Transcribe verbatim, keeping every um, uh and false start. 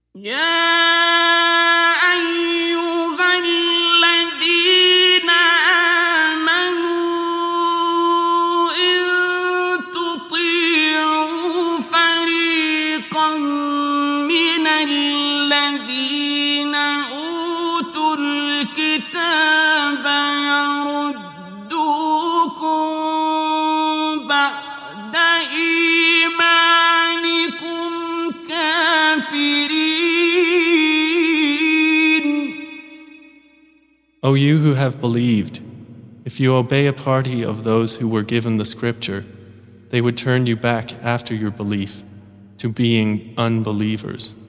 يا أيها الذين آمنوا إن تطيعوا فريقا من الذين أوتوا الكتاب يردوكم بعد إيمانكم كافرين. O you who have believed, if you obey a party of those who were given the scripture, they would turn you back after your belief to being unbelievers.